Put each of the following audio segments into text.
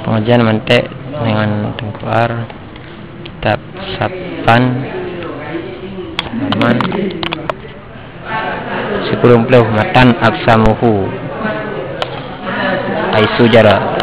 Pengajian mantek dengan tengkuar kitab Sapan halaman 10 matan aksamuhu aisujara.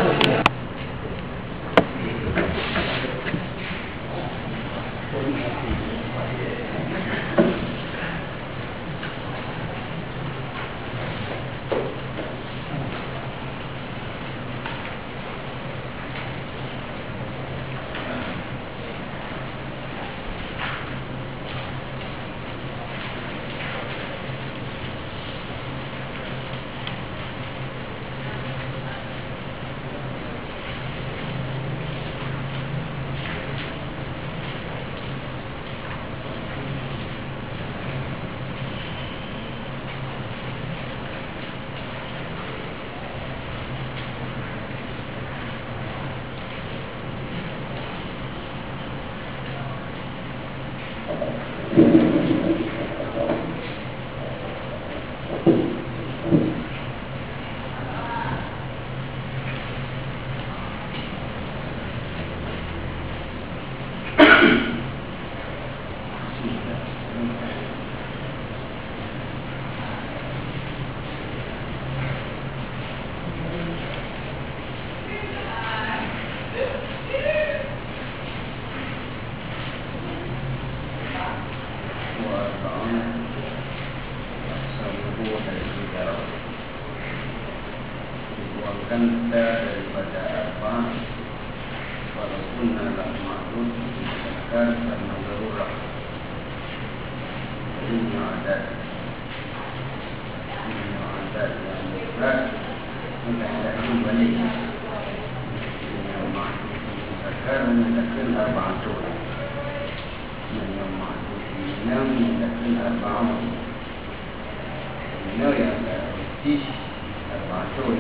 Daripada apa, walaupun dalam makhluk dikatakan karena darurat ini ada yang berat mengatakan balik yang makhluk dikatakan arba'atun yang makhluk mengatakan arba'atun yang ada arba'atun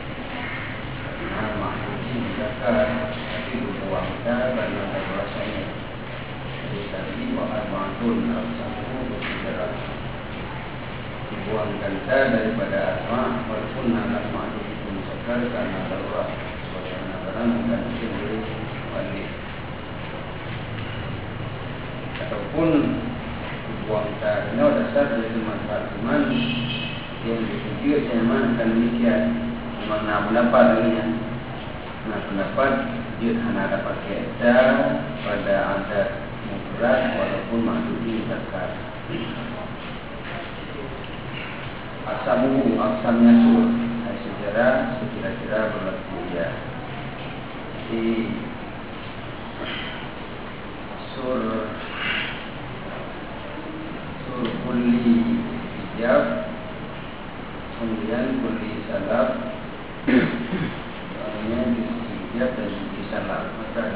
tapi berbuang karena ada rasanya. Jadi wahai ma'adun al-samu bersejarah dibuangkan daripada asma walaupun anak ma'adun itu sekar karena darurat suasana barang dan sendiri balik ataupun dibuang karena dasar dari manfaat iman yang dipikir zaman akan demikian mana pendapat dengannya. Nah, pendapat dia hanya dapat kaidah pada adat mufrad walaupun maksudnya zakar. Aksamnya sur, sejarah kira-kira berlaku ya. Di sur kulli hijab, kemudian kulli salaf. Dia dan salah maka ada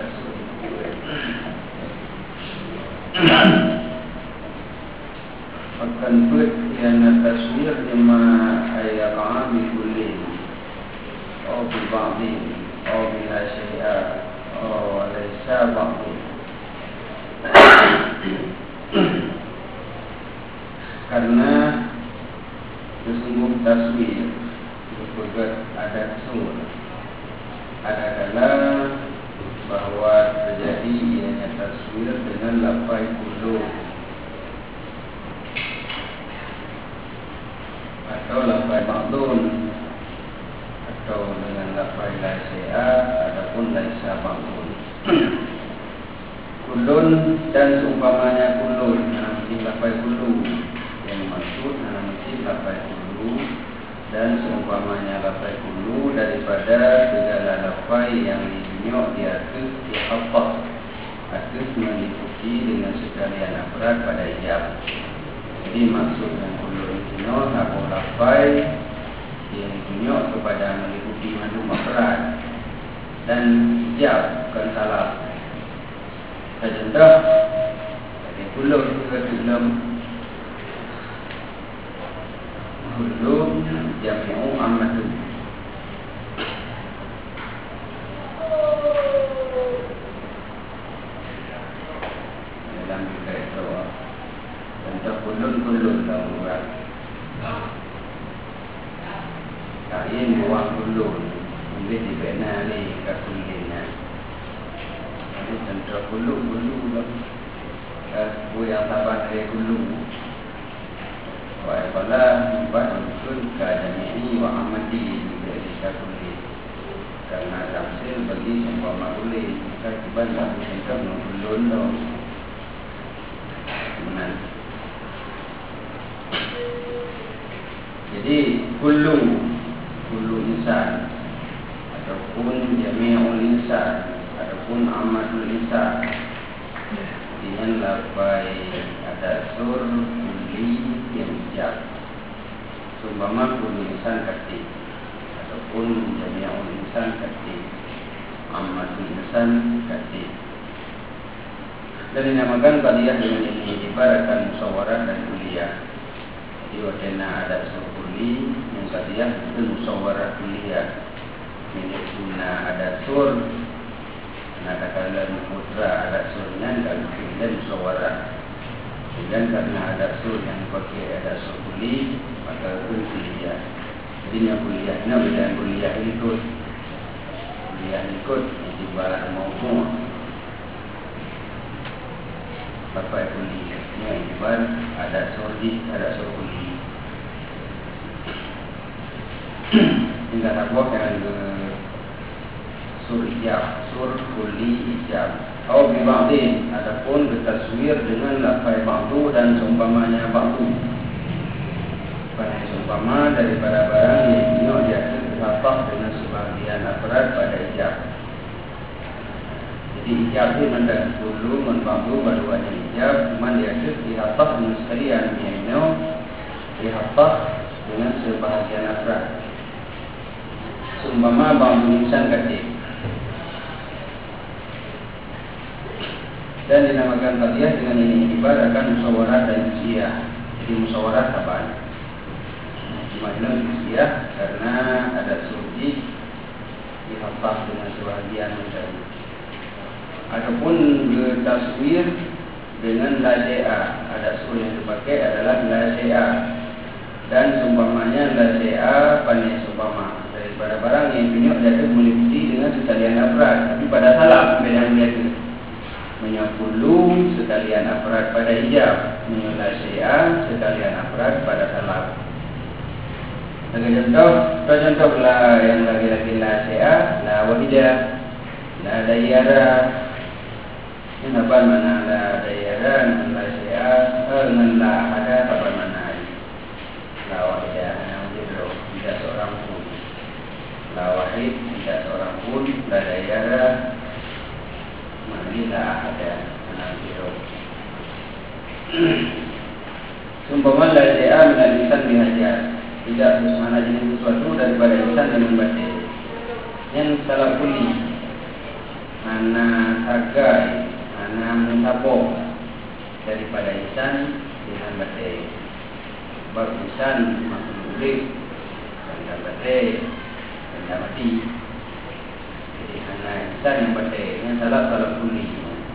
akan buat yang taswir lima ayat kami boleh atau berbagi atau bila saya atau lesa bagi karena sesungguh taswir berbuat ada sur adalah bahwa terjadi ianya taswir dengan lafai kullu atau lafai ma'dun atau dengan lafai laisya ataupun laisa ma'dun. Kullun dan seumpamanya kullun nanti lafai kullu yang maksud nanti lafai kullu dan seumpamanya lafai kullu daripada segala lafai yang dinyok di atas dihafaz atas meliputi dengan sekalian afrad pada ijab. Jadi maksud yang kullu itu aku lafai yang dinyok kepada meliputi madu afrad dan ijab bukan salah. Contoh dari kullu ke dalam kullu jami'u amatu dalam juga itu contoh kulun darurat kain buah kulun boleh dibina ni kakulina. Ini contoh kulu lah. Yang sabar dari kulu. Wa qala ba'dun ka jami'i wa amadi dari kakulin. Karena tafsir bagi umpama boleh maka dibantah tentang kulun dong. Benar. Jadi kullu insan ataupun jami'ul insan ataupun amadul insan dengan lafai ada sur kulli yang hijab. Sumpama kullu insan kati ataupun jami'ul insan kati amadul insan kati. Dan dinamakan qadiyah dengan ini ibaratkan musyawarah dan kuliah. Jadi wakena ada sur kulli yang qadiyah itu musyawarah kuliah. Minituna ada sur. Nah katakanlah mutra ada surnya dan musyawarah. Dan karena ada sur yang dipakai ada sur kulli maka itu kuliah. Jadi yang kuliahnya beda kuliah ikut. Kuliah ikut itibar maupun bapak kuliahnya itibar ada sur kulli. Tinggal takwa dengan sur ijab, sur kulli ijab. Atau biba'din, adapun bertaswir dengan lafai ba'du dan seumpamanya ba'du. Pada seumpama daripada barang yang dinyo diakhir berhafah dengan sebahagian aparat pada ijab. Jadi ijab itu mendak dulu ba'du baru ada ijab, cuma diakhir dihafah dengan sekalian yang dinyo dihafah dengan sebahagian aparat. Seumpama ba'du insan katik. Dan dinamakan qadiyah dengan ini ibaratkan musyawarah dan ujiah. Jadi musyawarah kapan? Cuma ini ujiah karena ada surji dihafaz dengan sebahagian macam. Adapun taswir dengan la syai'a, ada sur yang dipakai adalah la syai'a. Dan seumpamanya la syai'a pandai seumpama daripada barang yang tunjuk dia meliputi dengan sekalian afrad, tapi pada salam beda dia menyakulu sekalian aparat pada ijab, menyula syai'ah sekalian aparat pada salam. Contoh lah yang lagi-lagi la syai'ah, la wahidah, la dayyara. Ini apa mana la dayyara, la syai'ah, dengan la ada apa mana? La wahidah, tidak seorang pun. La wahid, tidak seorang pun. La dayyara, Marilah ada menantiru. Sumpama la syai'a min al-insan bihajar. Tidak sesuatu jenis sesuatu daripada insan yang membatik. Yang salah kuli, ana hargai, ana mutapo daripada insan dengan batik. Baru insan makhluk urip dan batik dan mati. Insan yang batik, yang salah kuli.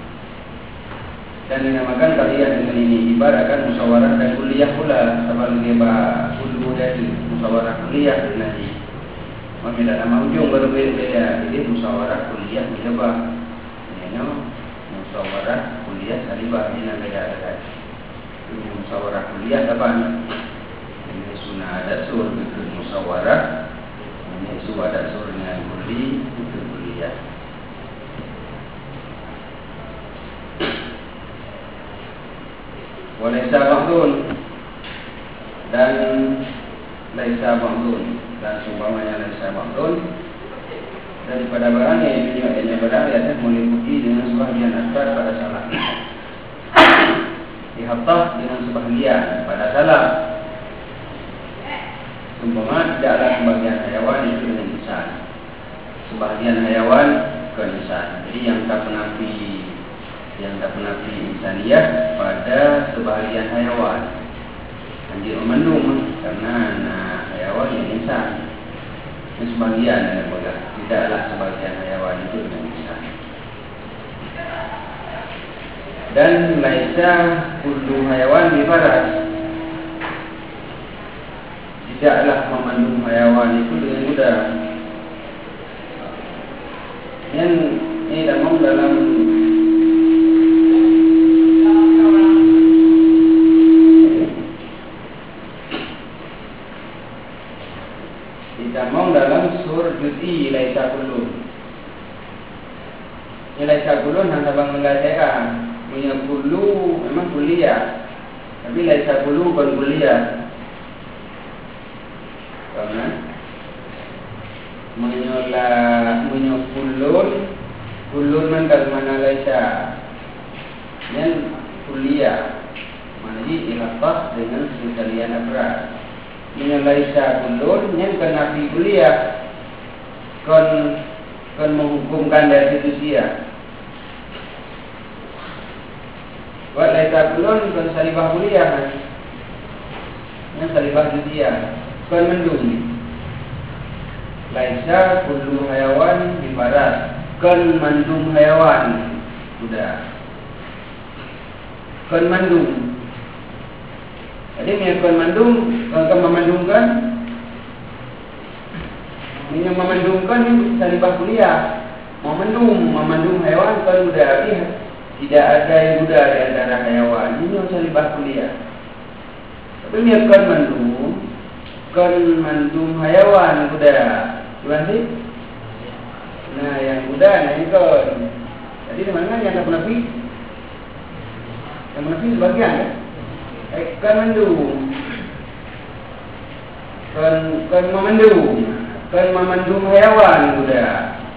Dan dinamakan qadiyah dengan ini ibaratkan musyawarah dan kuliah pula. Sebab dia kulu dari musyawarah kuliah dengan ini. Maka dalam ujung baru beda. Jadi musyawarah kuliah mencoba. Ini musyawarah kuliah salibah ini beda ada. Ini musyawarah kuliah apa? Ini sunnah ada sur itu musyawarah. Ini sunnah ada surnya kuli itu kuliah. Walaysa ba'dun dan laisa ba'dun dan seumpamanya laisa ba'dun daripada barang yang dinamakan barang yang meliputi dengan sebahagian asbab pada salah. Dihattah dengan sebahagian pada salah. Seumpama tidaklah sebahagian hayawan itu dengan insan. Sebahagian hayawan ke insan. Jadi yang tak menafi insaniyah pada sebahagian hayawan. Anjir mendung karena hayawan yang insan. Yang sebahagian tidaklah sebahagian hayawan itu dengan insan. Dan laisa kullu hayawan bifaras. Tidaklah memandung hayawan itu dengan mudah. Yang ini dalam dalam sur juz'i laisa kullun. Yang laisa kullun hanya bang mengatakan punya kullu memang kuliah, tapi laisa kullu bukan kuliah. Karena kullun man mana laisa. Yang kuliah mana ini ilafah dengan sekalian abrar. Yang laisa kullun yang kena fi kuliah kon menghukumkan dari situ sia. Buat laisa kullun kon salibah kuliah kan. Yang salibah dia kon mendung. Laisa kullu hayawan ibarat kon mandum hayawan. Sudah. Kon mandum. Jadi misalkan mandung, kalau memandungkan, ini memandungkan ini salibah kuliah. Memandung hewan kan udah tidak ada yang udah di antara hewan. Ini yang salibah kuliah. Tapi misalkan mandung hewan udah, gimana sih? Nah yang udah, nah ini kan. Jadi di mana yang tak menafi? Yang menafi sebagian kan? Kan memandung hewan udah.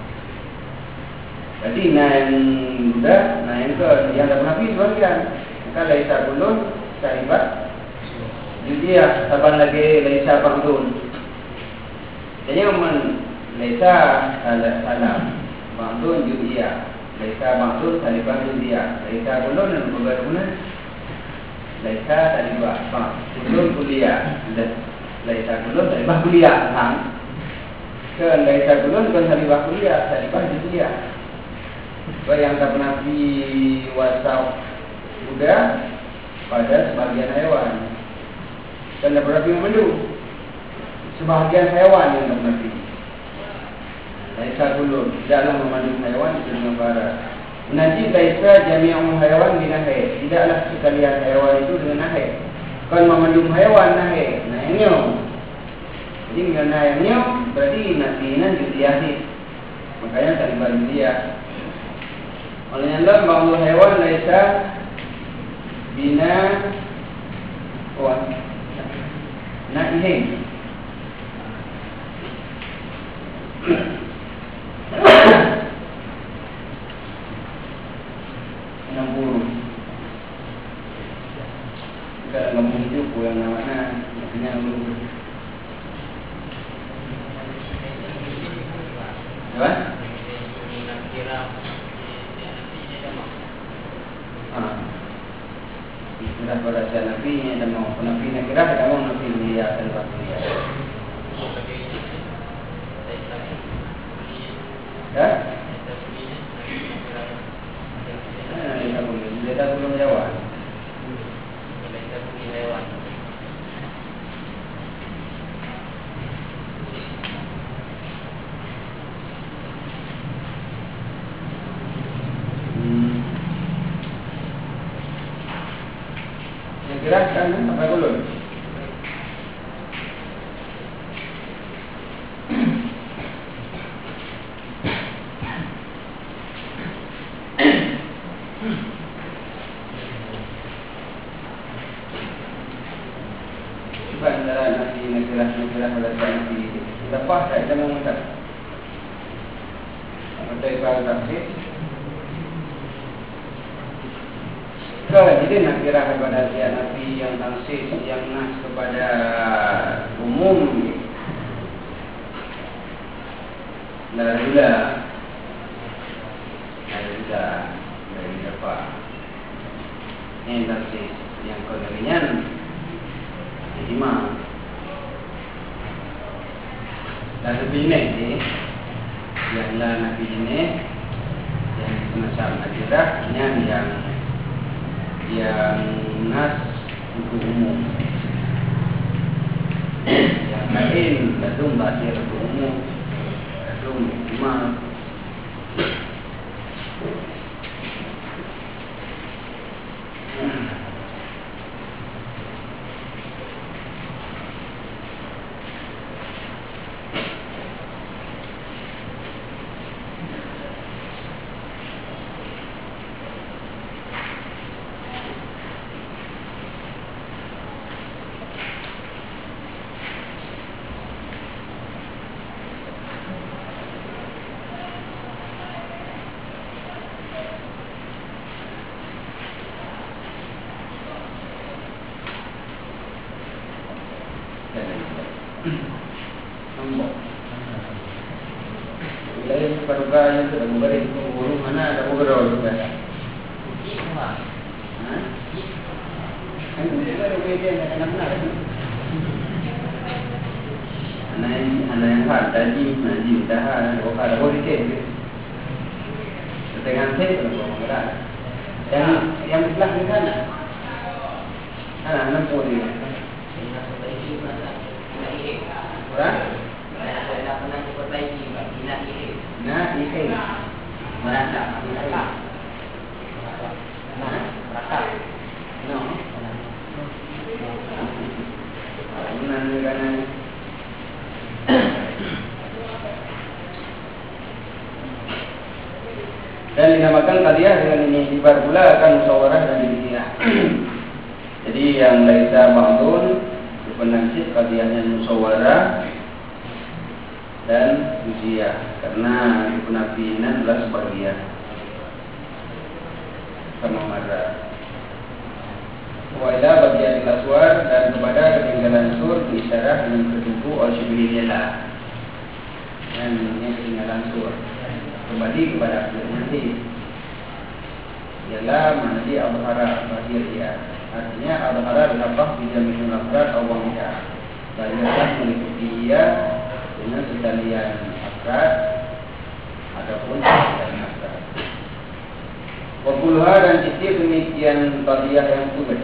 Jadi yang udah, yang ke yang tak pernah sebagian. Maka laisa kullun saribat. Jadi ya, kapan lagi laisa bangdun. Jadi laisa salam bangdun judia. Laisa bangdun saribat judia. Laisa kullun dan berguna. Laisa salibah kullun kuliah. Laisa kullun salibah kuliah. Kan laisa kullun kan salibah kuliah, salibah judia. Yang tak pernah di wasau udah pada sebagian hewan. Dan tak pernah memandu sebagian hewan yang tak pernah di. Laisa kullun tidaklah memandu hewan dengan barat. Najib laisa jami'ul hayawan binahi. Tidaklah sekalian hewan itu dengan nahi. Kan memandung hewan nahi. Nah ini. Jadi mengenai ayamnya berarti nasinan judiasi. Makanya salibah dia. Oleh Allah bangsa hewan laisa bina nahi. Kita ngomong itu yang namanya maksudnya lu. Apa? Sudah pada nabi dan mau nabi nak kira kita mau nabi dia dan dia. Ya? Dia belum jawab. Jelaskan apa dulu? Antara negara pada nanti lepas saya dah mengucap. Ada ibarat tafsir. Jadi nak kira kepada dia Nabi yang tangsis yang nas kepada umum dari apa yang tangsis yang kedarian imam dan lebih ini yang Nabi ini yang semacam nakirahnya yang nas untuk umum, yang lain ladung batir untuk umum, ladung imam lain paduka yang sudah memberi guru mana ada guru juga. Kan juga ada beda dengan benar. Anak yang hard tadi dah ada boleh ke. Dengan set kalau yang sebelah di sana. Anak boleh. Berapa? Nah, ini merata. No. Dan dinamakan qadiyah dengan ini ibar pula akan musyawarah dan ijtihad. Jadi yang laisa ma'dun berpendapat qadiyahnya musyawarah dan ijtihad karena penafian adalah sebagian sama marah. Wa ila bagian aswar dan kepada ketinggalan sur diisyarah dengan ketumpu al-shibilillah. Dan ini ketinggalan sur kembali kepada akhirnya nanti ialah manadi al-hara bahir dia. Artinya al-hara dilapah bila minum afrad awamnya bahirlah meliputi dia dengan sekalian afrad ataupun sekalian afrad. Wabulha dan citi demikian qadiyah yang kulit.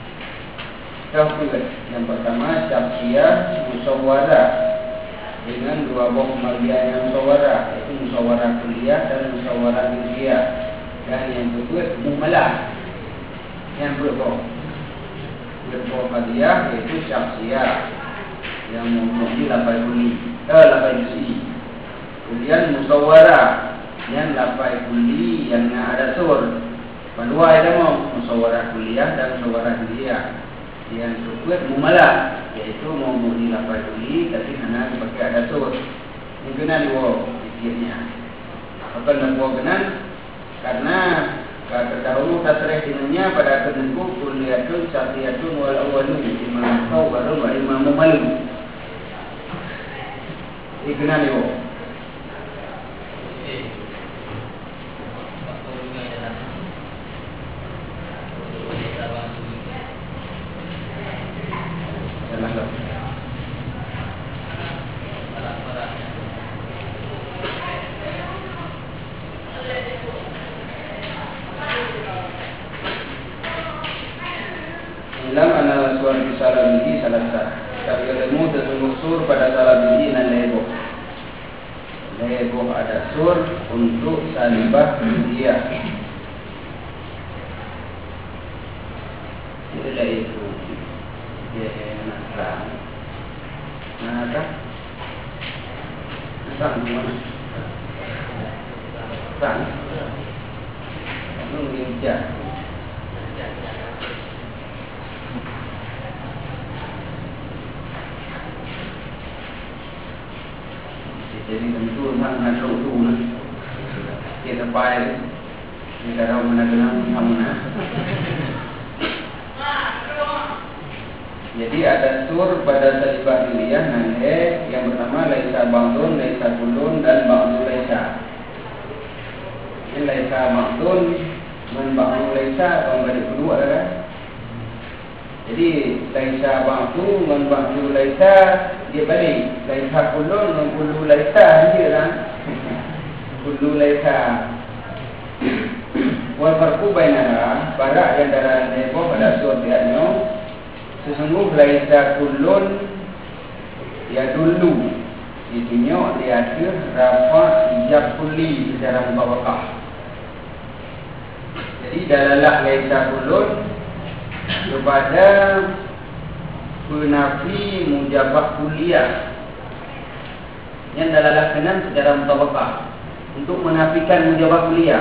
Yang pertama syabsiyah musyawarah dengan dua buah pembagian yang musyawarah, yaitu musyawarah kuliah dan musyawarah ijtihad. Dan yang kedua mumalah. Yang berbuah qadiyah yaitu syabsiyah yang memiliki lapai juzi. Kemudian musyawarah yang lapai kuli yang ada sur. Kedua ada musyawarah kuliah dan musyawarah ijtihad. Yang kedua mumalah yaitu memiliki lapai kuli tapi hanya sebagai ada sur. Mungkin ada pikirnya. Akan nak kenan karena terdahulu tasrih dinanya pada ketentu kuliatun syafiyatun wal awwalun imam tawbarun wa imam mumalun. Ikenali wo. Ilam ana suar bisalah bihi salasa. Tapi ilmu tersebut sur pada salah bihi dan lebo. Lebo ada sur untuk salibah dia. Itulah itu. Dia nak. Mana? Sang mana? Sang. Mungkin jah. Jadi tentu sangat rutuh kita payah kita tahu mana kenal mana. Jadi ada sur pada salibah iliyah nanti yang pertama laisa ba'dun, laisa kullun dan ba'du laisa. Ini laisa ba'dun dan ba'du laisa kalau balik kedua kan. Jadi laisa ba'du dan ba'du laisa dia balik laisa kullun dan kullu laisa dia kan. Kullu laisa. Wal farqu bainaha barak yang antara nebo pada sur dianyo sesungguh laisa kullun ya dulu itunya diatur rafa ijab kulli secara mubawakah. Jadi dalalah laisa kullun kepada penafi mujabah kuliah yang dalalah kenan secara mubawakah untuk menafikan mujabah kuliah.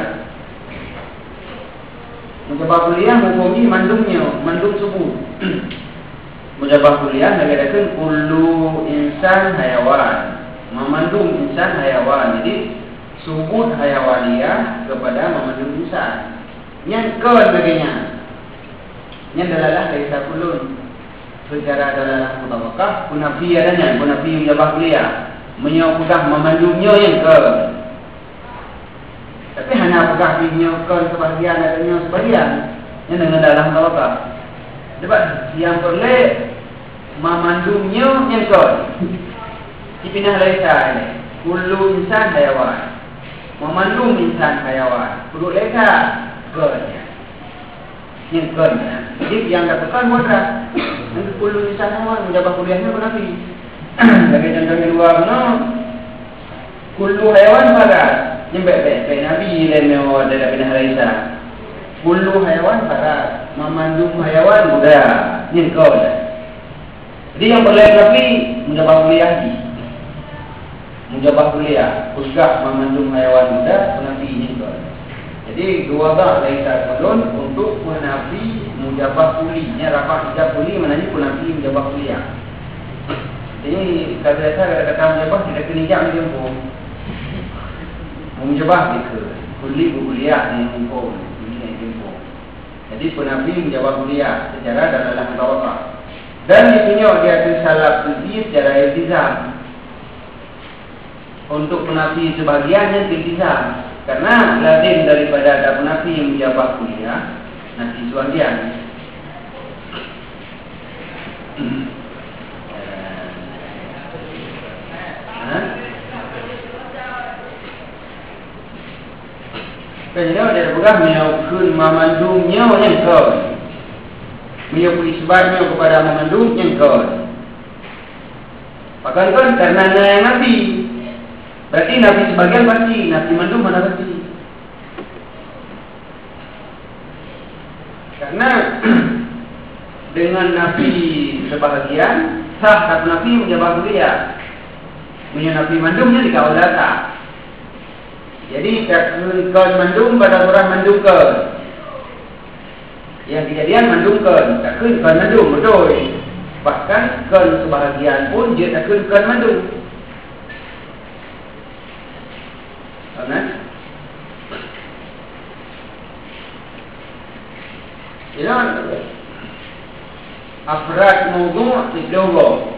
Mujabah kuliah menghubungi mandum subuh. Mujabah kuliah mengatakan kullu insan hayawan, memandung insan hayawan. Jadi subut hayawaniyah kepada memandung insan. Yang kebagiannya, yang dalalah laisa kullun secara dalalah mutabaqah, kunafi adanya, kunafi mujabah kuliah menyokong memandungnya yang ke Tapi hanya apakah dinyokan sebahagian atau sebahagian yang dengan dalam tawakal. Sebab yang boleh memandungnya yang kau. Dipindah laisa ini. Kullu insan hayawan. Memandung insan hayawan. Perlu leka kerja. Yang kerja. Jadi yang katakan mudah. Nanti kullu insan hayawan menjawab kuliahnya pun Nabi. Bagi contoh yang luar mana? Kullu hayawan parat. Yang baik-baik Nabi lemah dalam pindah laisa. Kullu hayawan parat. Memandung hayawan mudah. Yang kerja. Jadi yang boleh Nabi menjawab kuliah ni. Menjawab kuliah, usah memandung hayawan muda, Nabi ini kan. Jadi dua dah laisa kodon untuk Nabi menjawab kuliahnya rapat menjawab kuliah maknanya Nabi menjawab kuliah. Jadi kalau saya kata menjawab tidak kena jam dia pun. Menjawab itu kuliah ni pun kuliah ni pun. Jadi Nabi menjawab kuliah secara dalam tawakal. Dan ditunjuk dia tu salaf suci secara iltizam. Untuk penafi sebahagian yang iltizam. Karena lazim daripada ada penafi yang menjawab kuliah, nanti sebahagian. Kerana dia bukan menyokun memandungnya yang kau. Menyokun isbatnya kepada memandung yang kau. Bahkan kan karena yang Nabi. Berarti Nabi sebagian pasti, Nabi mandum mana pasti. Karena dengan Nabi sebahagian sah satu Nabi menjawab kuliah. Punya Nabi mandumnya di kawal data. Jadi kau mandum pada orang mandum ke. Yang kejadian mandum ke, takkan kau mandum betul. Bahkan kau sebahagian pun dia takkan kau mandum. Kan? Ialah afrad mawdu' tidawah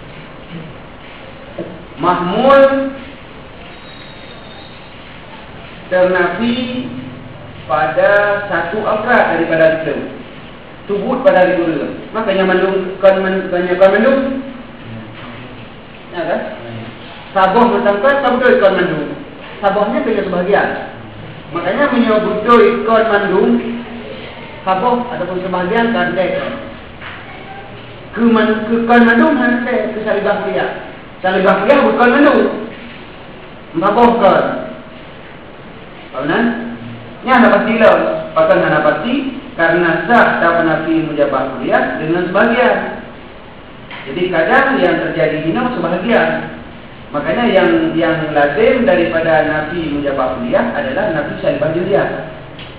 mahmul ternafi pada satu afrad daripada itu tubut pada itu. Makanya mandung kan mandung ya kan? Sabuh macam kan sabuh kan mandung. Sabuhnya punya sebahagian. Makanya menyebut ikon mandung sabuh ataupun sebahagian kandek. Kan mandung hanya ke salibah kuliah. Salibah kuliah bukan mandung. Sabuh kan. Kawan? Ini ada pasti lah. Pasal ada pasti karena sah tak Nabi menjawab kuliah dengan sebahagian. Jadi kadang yang terjadi ini sebahagian. Makanya yang lazim daripada Nabi menjawab kuliah adalah Nabi salibah kuliah.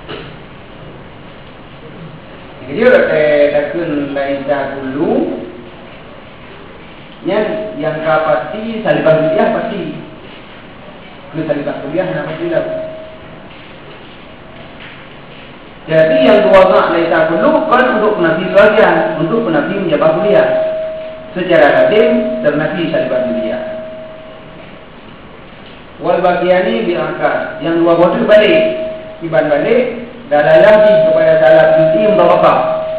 Jadi orang takun laisa kullu yang pasti salibah kuliah pasti. Ke salibah kuliah nak pasti lah. Jadi yang dua mak laisa kullu kan untuk Nabi sebagian, untuk Nabi menjawab kuliah. Secara lazim dan Nabi salibah kuliah. Wal bagiani bil angkat. Yang dua bodoh balik. Iban balik dalam lagi kepada salaf suci mutawakal.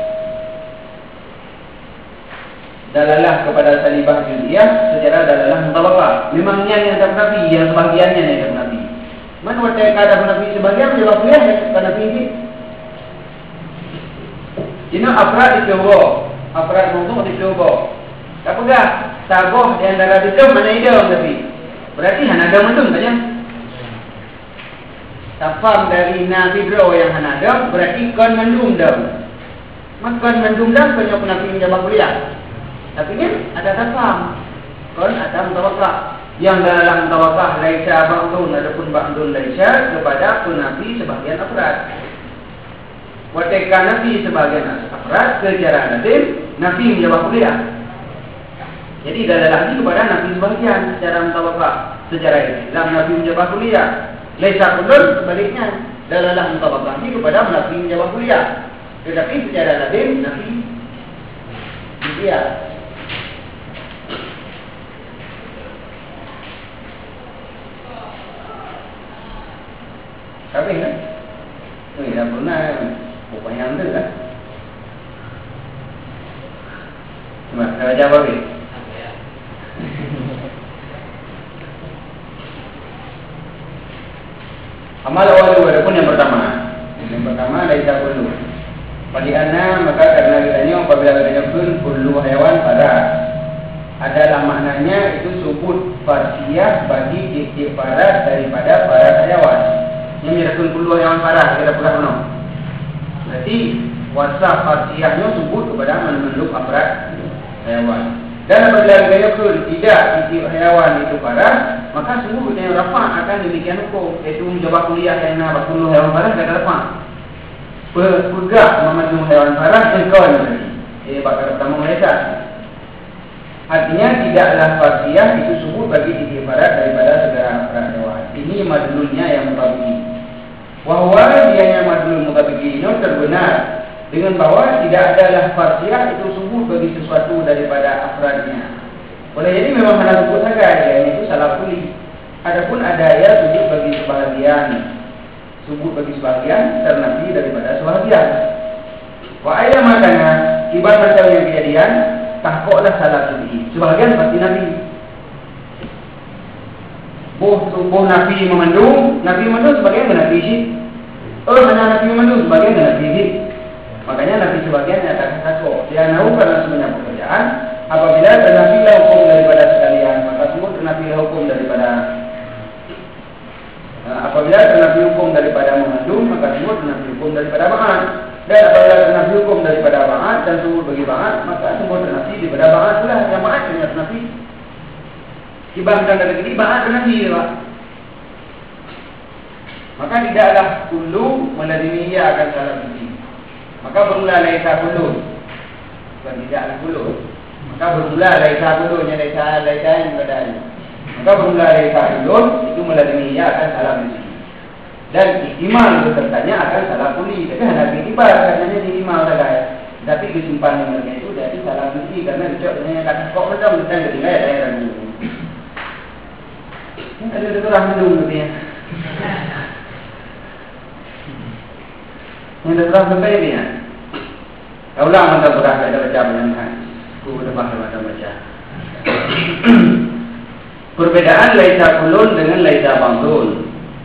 Dalalah kepada salibah juz'iyah secara dalalah mutawakal. Memangnya yang tak Nabi, yang sebahagiannya yang tak Nabi. Mana waktu kata Nabi sebahagian menjawab kuliah kan Nabi ini. Ini afrad ditobo. Afrad mawdu' ditobo. Tak pegang. Sabuh di antara itu mana hidung Nabi. Berarti hanya ada mandum saja. Tafam dari Nabi bro yang hanya ada berarti kan mandum dah. Maka mandum dah punya Nabi menjawab kuliah. Tapi kan ada tafam. Kan ada mutawakal. Yang dalam mutawakal laisa ba'dun ataupun ba'dun laisa kepada Nabi sebagian afrad. Ketika Nabi sebagian afrad secara lazim Nabi menjawab kuliah. Jadi dalam lagi kepada Nabi sebahagian secara mutawakal. Secara Islam Nabi menjawab kuliah. Laisa kullun sebaliknya. Dalam mutawakal ini kepada Nabi menjawab kuliah. Tetapi secara lazim Nabi kuliah. Kahwin kan? Dah pernah pokoknya anda kan? Cuma saya jawab ni. Amal awal dua pun yang pertama. Yang pertama laisa kullu. Bagi anna maka karena katanya apabila katanya kullu hayawan pada adalah maknanya itu subut farsiah bagi titik paras daripada paras hayawan. Yang menyatakan kullu hayawan paras kita pula penuh. Berarti wasaf farsiahnya subut kepada makhluk afrad hayawan. Dan apabila katanya tidak titik hayawan itu paras, maka sungguh yang rafa akan demikian hukum, iaitu menjawab kuliah yang nak kullu hayawan paras kata rafa. Bergak memandu hewan paras yang kawan tadi. Bakal pertama mereka. Artinya tidaklah farsiah itu subut bagi titik paras daripada segala paras hewan. Ini madlulnya yang mutabiki. Wahwa dia yang madlul mutabiki ini terbenar dengan bahawa tidak adalah farsiah itu subut bagi sesuatu daripada afradnya. Boleh jadi memang hanya subut saja, yang itu salah kuli. Adapun ada ya subut bagi sebahagian. Subut bagi sebahagian ternafi daripada sebahagian. Wa ayya makana ibarat macam yang kejadian tahqolah salah suci. Sebahagian pasti nabi. Boh nabi memandung sebagian nabi sih. Hanya nabi memandung sebagian nabi sih. Makanya nabi sebagian nyatakan takqo. Dia tahu karena semuanya pekerjaan. Apabila ternafilah hukum daripada sekalian, maka semua ternafilah hukum daripada. Apabila ternafi hukum daripada mengandung, maka semua ternafi hukum daripada ba'at. Dan apabila ternafi hukum daripada ba'at dan semua bagi ba'at, maka semua ternafi daripada ba'at pula. Yang ba'at hanya ternafi. Dibangkan dari ini, ba'at ternafi. Maka tidaklah kullu melalui ia akan salah suci. Maka bermula laisa kullu. Bukan tidaklah kullu. Maka bermula laisa kullu, yang laisa yang berada. Maka bermula dari sahilun itu melalui ia akan salah suci. Dan ihtimal pesertanya akan salah kuli. Tapi hendak ihtimal katanya ihtimal saja. Tapi kesimpan yang mereka itu jadi salah suci karena dia yang kata kok macam kita jadi lain ragu. Ini ada orang mendung tu dia. Ini ada orang sampai dia. Kau lah mantap berat ada baca banyak. Ku tebak baca. Perbedaan laisa kulun dengan laisa bangdun.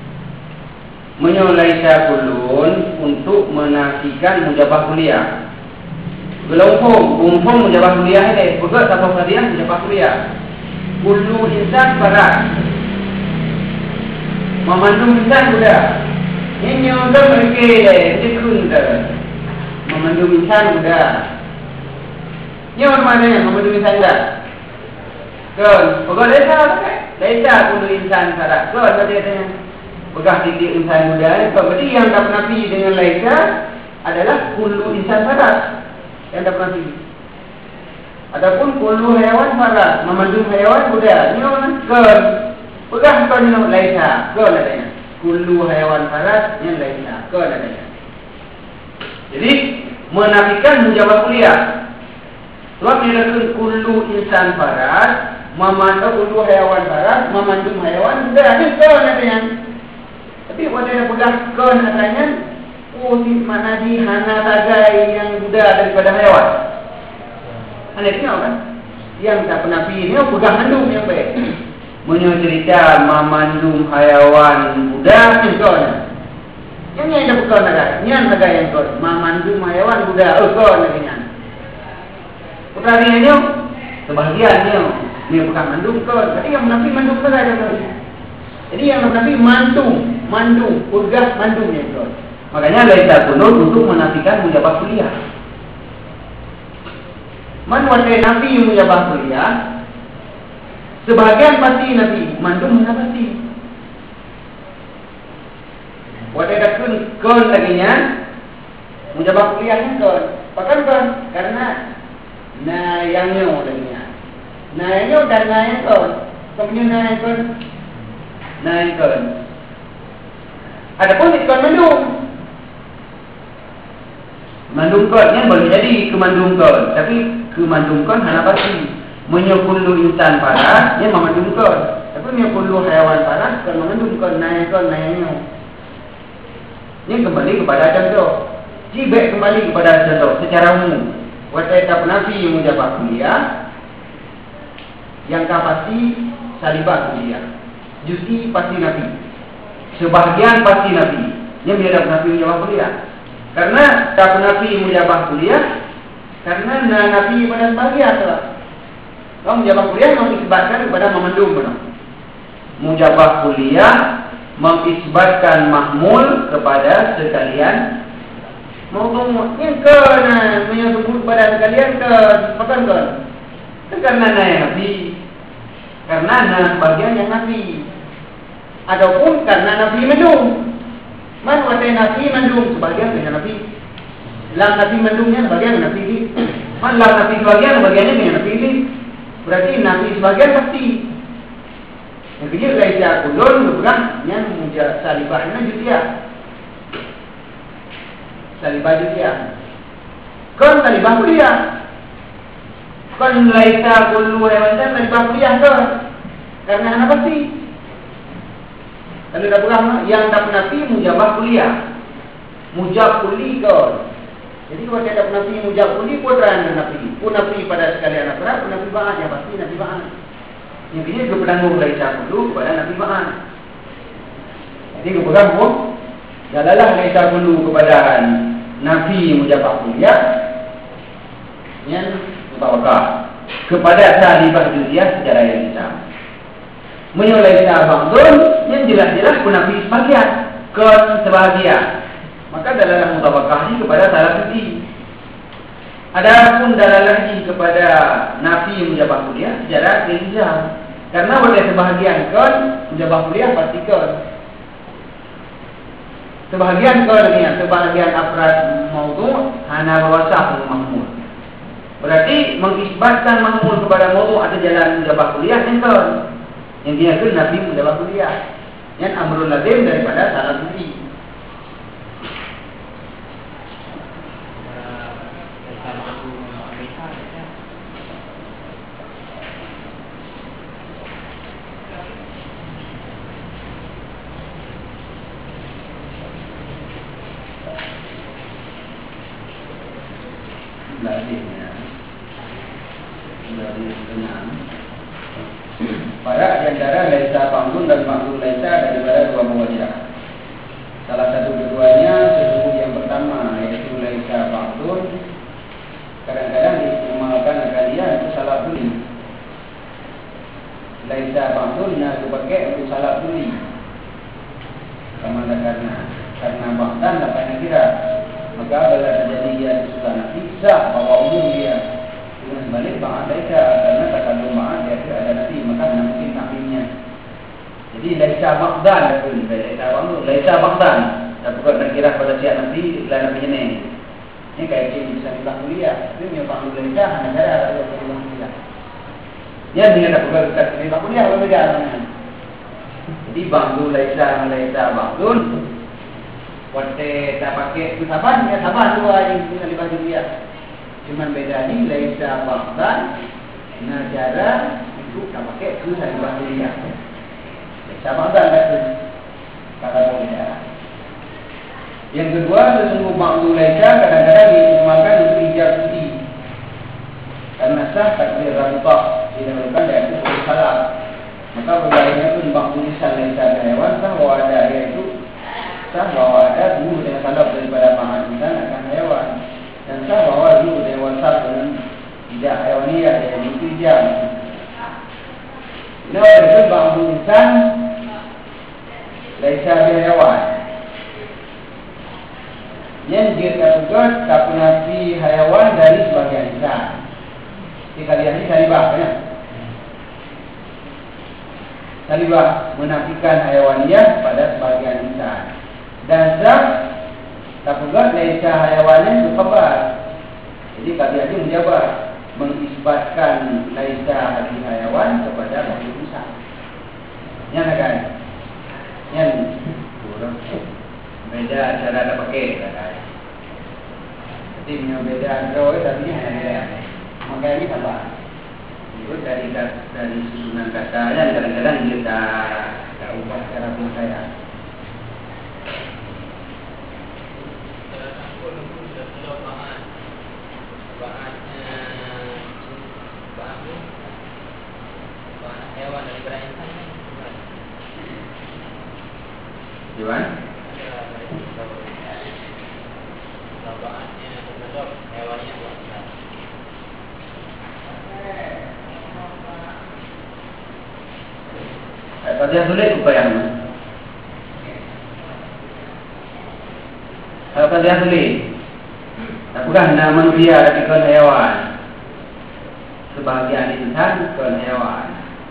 Laisa kulun untuk menafikan mujabah kuliah. Gelompong mujabah kuliah ini bergerak tanpa perhatian mujabah kuliah. Kullu insan paras. Memandung insan sudah. Ini untuk mereka dikun ter. Memandung insan sudah. Ini orang mana yang memandung insan sudah? Kan, pegah laisa kullu insan paras. Kan tadi katanya. Pegah titik insan muda ni. Berarti yang tak nafi dengan laisa adalah kullu insan paras. Yang tak nafi. Adapun kullu hayawan paras, memandung hayawan muda. Ini orang kan. Pegah kau ni laisa. Kan adanya. Kullu hayawan paras yang laisa. Kan adanya. Jadi menafikan mujabah kuliah. Sebab dia kata kullu insan paras, memandung kullu hayawan paras, memandung hayawan muda. Ini kan adanya. Tapi pada yang pegang kon katanya, mana di hana tagai yang muda daripada hayawan. Anda tengok kan? Yang tak pernah pergi ni pegang handum yang baik. Menurut cerita memandung hayawan muda kon. Yang ni ada pegang tagai. Yang tagai yang kon. Memandung hayawan muda. Kon katanya. Pertanyaan ni sebahagian ni pegang handum kon. Jadi yang menafi mandung saja kon. Jadi yang menafi mandung, purgas mandungnya itu. Makanya laisa kunun untuk menafikan mujabah kuliah. Man wate nafi mujabah kuliah. Sebahagian pasti nafi, mandung mana pasti. Wate dakun kon laginya mujabah kuliahnya kon. Pakan kon karena yang laginya. Yang dan yang kon. Kemudian yang kon. Naikkan. Adapun ikon mandungkan yang boleh jadi kemandungkan, tapi kemandungkan hanya pasti menyokulu insan paras yang memandungkan. Tapi menyokulu hayawan paras kan memandungkan naikkan. Ini kembali kepada contoh. Jibek kembali kepada contoh secara umum. Wajah Nabi mujabah kuliah, yang pasti salibah kuliah. Juzi pasti Nabi. Sebahagian pasti Nabi. Yang biadab Nabi mujabah kuliah. Karena Nabi mujabah kuliah, karena Nabi pada sebahagian telah. Kalau mujabah kuliah mengisbatkan kepada memendung benar. Mujabah kuliah mengisbatkan mahmul kepada sekalian maudu'nya kena menyebut pada sekalian ke disebutkan kan karena Nabi, karena sebagian yang Nabi, ataupun karena Nabi mendung. Man watai Nabi mendung sebagian dengan Nabi, lam Nabi mendungnya sebagian Nabi ini, man lam Nabi sebagian sebagiannya dengan Nabi ini. Berarti Nabi sebagian pasti. Yang kedua laisa kulun bukan yang muja salibahnya juga. Salibah juga. Kan salibah kuliah. Kan laisa kullu hewan salibah kuliah kan. Karena apa sih? Kalau dah yang tak Nabi mujabah kuliah. Mujab kuli kan. Jadi kalau ada Nabi mujab kuli pun Nabi. Pun Nabi pada sekalian akhirat, pun Nabi ba'an yang pasti Nabi ba'an. Yang ini kepenanggung laisa kullu kepada Nabi ba'an. Jadi kepegang pun jalalah laisa kullu kepada Nabi mujabah kuliah yang mutawakal kepada salibah dunia secara yang sama. Menyolai sahabatun yang jelas-jelas pun Nabi sebagian kon sebagian. Maka dalalah mutawakal ini kepada salah sisi. Adapun dalalah ini kepada Nabi mujabah kuliah secara ilzam. Karena pada sebahagian kon mujabah kuliah pasti kon. Sebahagian kon sebahagian afrad maudhu hana bawasah mahmud. Berarti mengisbatkan mahmud kepada maudhu ada jalan mujabah kuliah yang kon. Yang dia itu Nabi mujabah kuliah. Yang amrul lazim daripada salah sisi. Para di antara laisa pangdun dan makhluk laisa daripada dua wajah. Salah satu keduanya sesungguh yang pertama yaitu laisa pangdun kadang-kadang diistimalkan akan dia untuk salah tuli. Laisa pangdunnya dipakai untuk salah tuli. Karena bahkan apa yang kira maka bila terjadi dia sudah nanti sah bahwa umum dia dengan sebalik ba'ad laisa karena takandung ba'ad dia kira ada nanti maka mungkin takmimnya. Jadi laisa ba'dan laisa ba'dan dan bukan terkira pada siap nanti lain namanya ni. Ini kayak dia bisa bilang kuliah dia punya ba'ad laisa hanya ada bilang kuliah dia dengan tak bukan bilang kuliah kalau beda namanya. Jadi ba'du laisa ba'dun waktu tak pakai itu saban ya saban dua yang kita libat dia. Cuman beda ni laisa ba'dan najara itu tak pakai itu libat dia. Laisa ba'dan itu kata beda. Yang kedua sesungguh ba'du laisa kadang-kadang digunakan untuk ijab sudi. Karena sah takdir rabitah dinamakan yaitu salah. Maka berbaliknya pun ba'du lisan laisa hewan sah bahwa ada yaitu sah bahwa ada dulu dengan salaf daripada pangan insan akan hewan dan sah bahwa dulu dengan wasaf dengan tidak hewaniyah yang itu jam. Nah itu bangsa insan laisa hewan yang dikatakan kapunasi hewan dari sebagian insan. Sekalian ini salibah ya. Salibah menafikan hewaniyah pada sebagian insan. Dan zat tak pula laisa hayawanan berkhabar. Jadi kami aja menjawab mengisbatkan laisa hadi hayawan kepada makhluk insan. Yang kan? Yang kurang beda cara nak pakai kan. Jadi punya beda antara tapi hanya maka ini apa? Itu dari susunan katanya kadang-kadang dia tak ubah cara penyampaian. Juan? Qadiyah sulit upaya mana? Kalau qadiyah sulit, apakah nama manusia tapi bukan hewan? Sebahagian insan bukan hewan.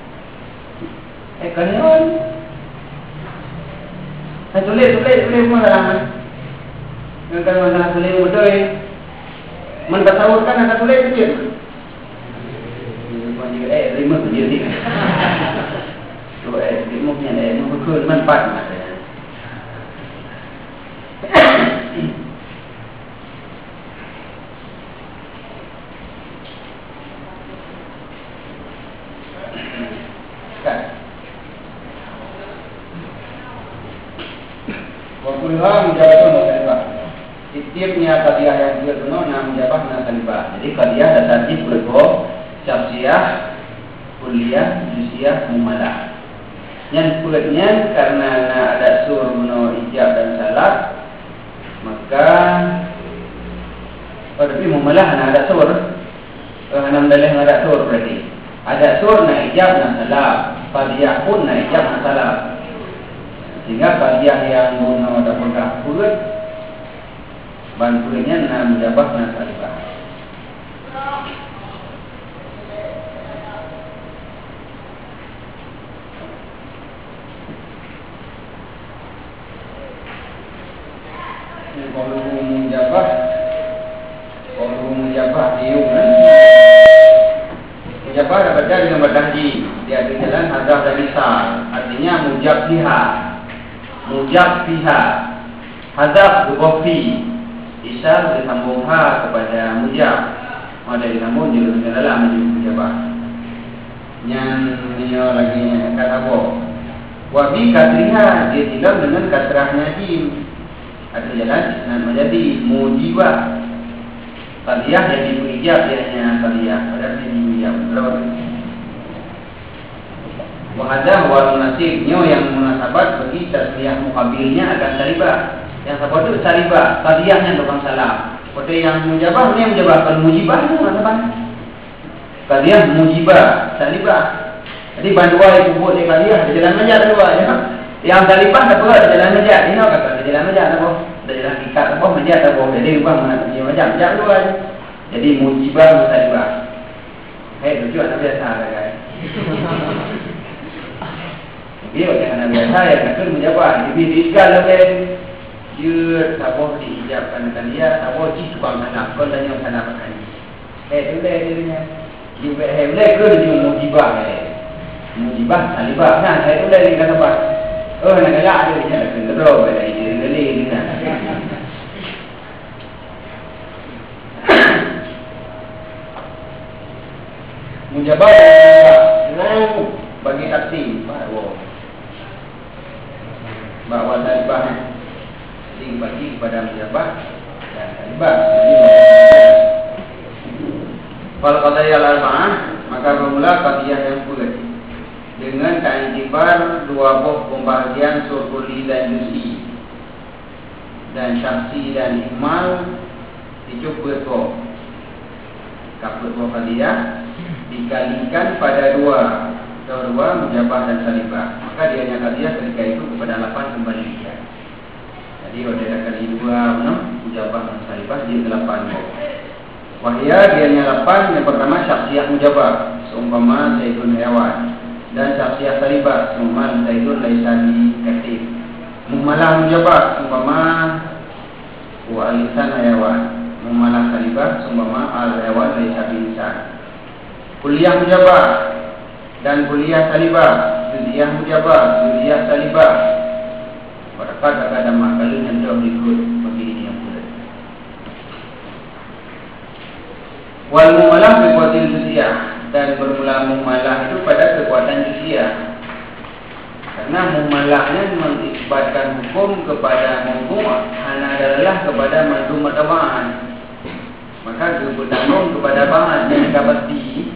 Bukan hewan. Sulit pun dalam. Kalau masalah sulit betul. Mentasawurkan akan sulit saja. Lima saja ni. Mungkin ada mungkin manfaat ada. Kan. Wakullah menjawab masalah. Setiapnya qadiyah yang dia penuh nama menjawab masalah. Jadi qadiyah dasarnya berko syafsiyah, kulliyah, juz'iyah, mumalah. Yang kulitnya karena ada sur menurut ijab dan salah, maka tapi mumalah ada sur, enam dalih ada sur berarti ada sur na ijab dan salah, qadiyah pun na ijab dan salah, sehingga qadiyah yang menurut ada kulit bantuannya na menjawab na salah. Kalau mujabah diung kan? Mujabah dapat dari nomor tahji. Dia ada jalan hadaf dan misal. Artinya mujab fiha. Hadaf berkopi. Isal disambung ha kepada mujab. Ada disambung juga dengan dalam mujabah. Yang dia lagi kata apa? Wabi katriha dia tidak dengan katrahnya jim. Ada jalan dan menjadi mujibah. Qadiyah yang diijab dia hanya qadiyah, padahal dia diijab. Berapa? Wahadah wal munasibnya yang munasabat bagi tasriyah muqabilnya akan salibah. Yang sebab itu salibah, qadiyahnya bukan salah. Pada yang mujabah ni mujabah, kalau mujibah itu munasabat. Qadiyah mujibah, salibah. Jadi bandua yang kubur di qadiyah ada jalan majak dua ya. Yang salibah tak boleh ada jalan majak. Ini kata ada jalan majak tak boleh. Ada jalan kikat tak boleh majak tak boleh. Jadi ubah mana majak dua. Jadi mujibah salibah. Lucu anak biasa guys. Dia macam anak biasa yang akan mujabah. Jadi diikat lagi. Dia tak boleh diijabkan dengan dia. Tak boleh cik tukang anak. Kau tanya anak makan. Boleh dirinya. Dia boleh ke dia mujibah. Mujibah salibah. Nah saya boleh dia kata apa? Nak galak dia macam nak kendera pada dia gelih ni kan. Mujabah bagi taksi bahawa salibah jadi bagi kepada mujabah dan salibah. Kalau qadiyah al-arba'ah maka bermula qadiyah yang kulit dengan ta'intibar dua buah pembahagian surkuli dan juz'i dan syaksi dan ihmal dicukup kaput dua qadiyah dikalikan pada dua mujabah dan salibah, maka dia hanya qadiyah ketika itu kepada 8 kembali dia. Jadi ada kali 2 mujabah dan salibah dia 8 wahya dia hanya 8. Yang pertama syaksiyah mujabah seumpama zaitun hewan, dan syaksiyah salibah seumpama zaitun laisani katif. Mumalah mujabah seumpama alisan hewan, mumalah salibah seumpama al hewan laisani insan. Kuliah mujabah dan kuliah salibah, juz'iyah mujabah, juz'iyah salibah. Pada kata-kata makalun yang telah berikut begini yang bulat. Wal mumalah kekuatan juz'iyah, dan bermula mumalah itu pada kekuatan juz'iyah. Karena mumalahnya mengisbatkan hukum kepada hukum hanya adalah kepada mandum matabaan. Maka bertanggung kepada bahan yang pasti.